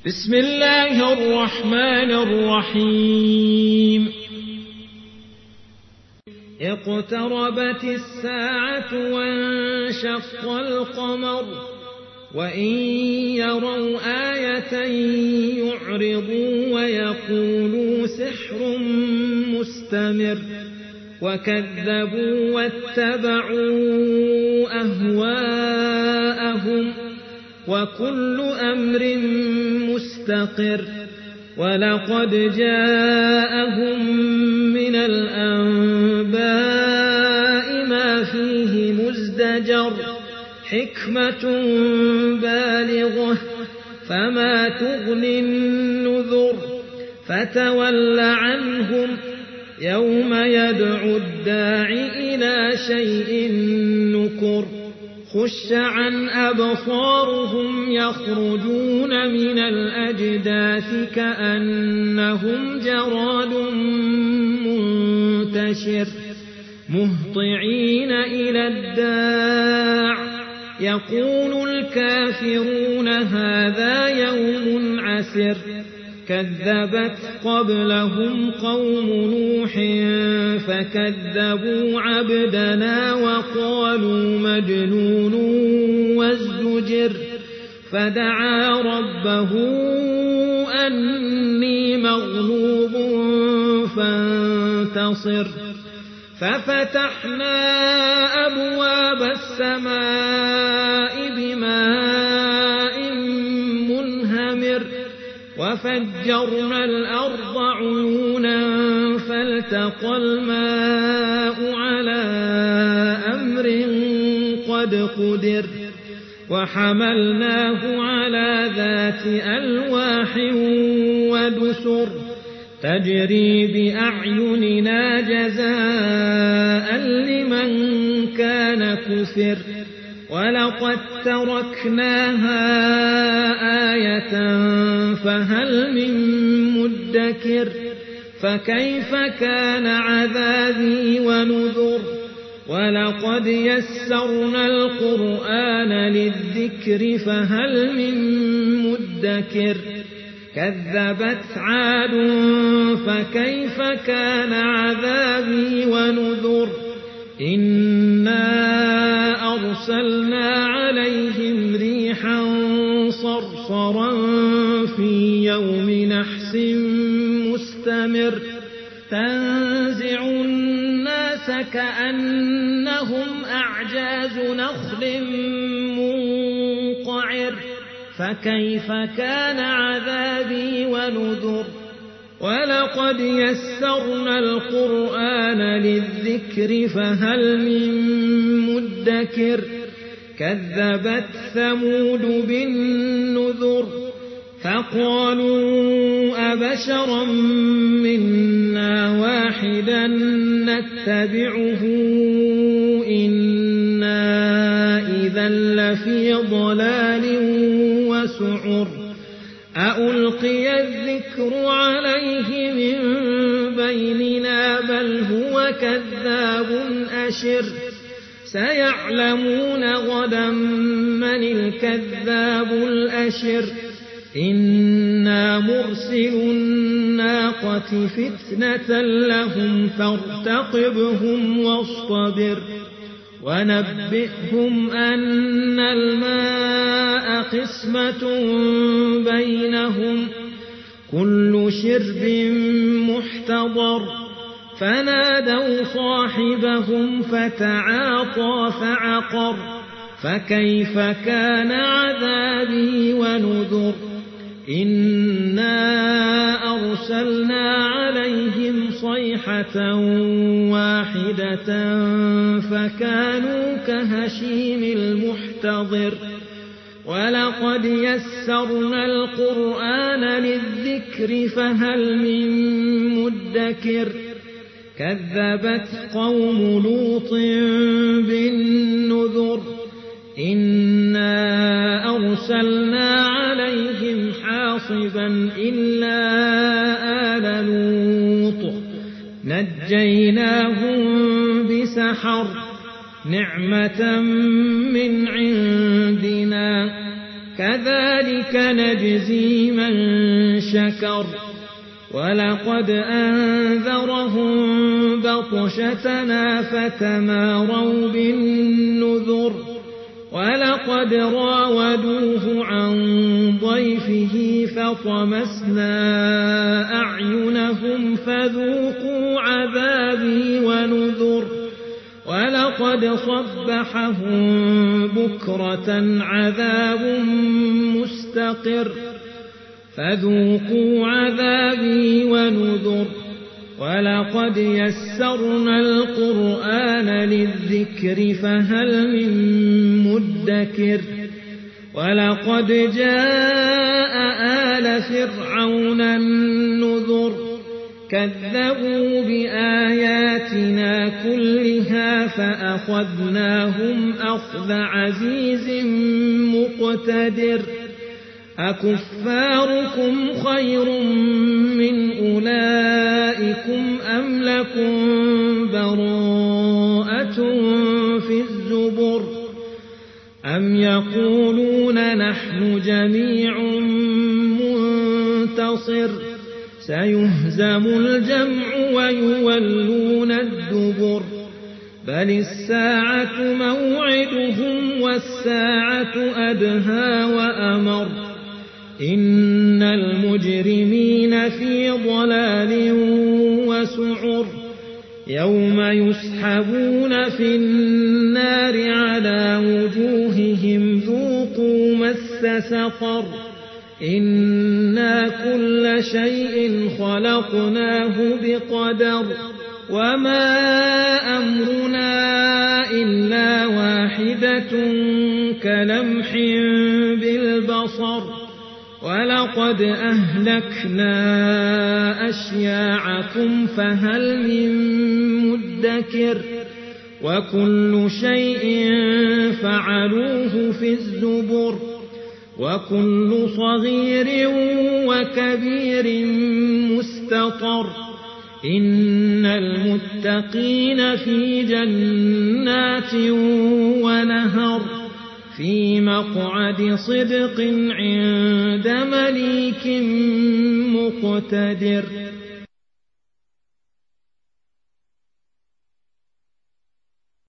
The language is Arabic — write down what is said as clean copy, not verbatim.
بسم الله الرحمن الرحيم اقتربت الساعة وانشق القمر وإن يروا آية يعرضوا ويقولوا سحر مستمر وكذبوا واتبعوا أهواءهم وكل أمر مستقر ولقد جاءهم من الأنباء ما فيه مزدجر حكمة بالغة فما تغني النذر فتول عنهم يوم يدعو الداع إلى شيء نكر خش عن أبصارهم يخرجون من الأجداث كأنهم جراد منتشر مهطعين إلى الداع يقول الكافرون هذا يوم عسر كذبت قبلهم قوم نوح فكذبوا عبدنا وقالوا مجنون وازدجر فدعا ربه أني مغلوب فانتصر ففتحنا أبواب السماء بماء منهمر وفجرنا الأرض عيونا فالتقى الماء على أمر قد قدر وحملناه على ذات ألواح ودسر تجري بأعيننا جزاء لمن كان كفر ولقد تركناها آية فهل من مدكر فكيف كان عذابي ونذر ولقد يسرنا القرآن للذكر فهل من مدكر كذبت عاد فكيف كان عذابي ونذر إنا أرسلنا عليهم ريحا صرصرا في يوم نحس مستمر تنزع الناس كأنهم أعجاز نخل منقعر فكيف كان عذابي ونذر ولقد يسرنا القرآن للذكر فهل من مدكر كذبت ثمود بالنذر فقالوا أبشرا منا واحدا نتبعه إنا إذا لفي ضلال وسعر أألقي الذكر عليه من بيننا بل هو كذاب أشر سيعلمون غدا من الكذاب الأشر إنا مرسل الناقة فتنة لهم فارتقبهم واصطبر ونبئهم أن الماء قسمة بينهم كل شرب محتضر فنادوا صاحبهم فتعاطى فعقر فكيف كان عذابي ونذر إنا أرسلنا عليهم صيحة واحدة فكانوا كهشيم المحتضر ولقد يسرنا القرآن للذكر فهل من مدكر كذبت قوم لوط بالنذر إنا أرسلنا عليهم حاصبا إلا آل لوط نجيناهم بسحر نعمة من عندنا كذلك نجزي من شكر ولقد أنذرهم بطشتنا فتماروا بالنذر ولقد راودوه عن ضيفه فطمسنا أعينهم فذوقوا عذابي ونذر ولقد صبحهم بكرة عذاب مستقر فذوقوا عذابي ونذر ولقد يسرنا القرآن للذكر فهل من مدكر ولقد جاء آل فرعون النذر كذبوا بآياتنا كلها فأخذناهم أخذ عزيز مقتدر أكفاركم خير من أولئكم أم لكم براءة في الزبر أم يقولون نحن جميع منتصر سيهزم الجمع ويولون الدبر بل الساعة موعدهم والساعة أدهى وأمر إن المجرمين في ضلال وسعر يوم يسحبون في النار على وجوههم ذوقوا مس سقر إنا كل شيء خلقناه بقدر وما أمرنا إلا واحدة كلمح بالبصر ولقد أهلكنا أشياعكم فهل من مدكر وكل شيء فعلوه في الزبر وكل صغير وكبير مستطر إن المتقين في جنات ونهر في مقعد صدق عند مليك مقتدر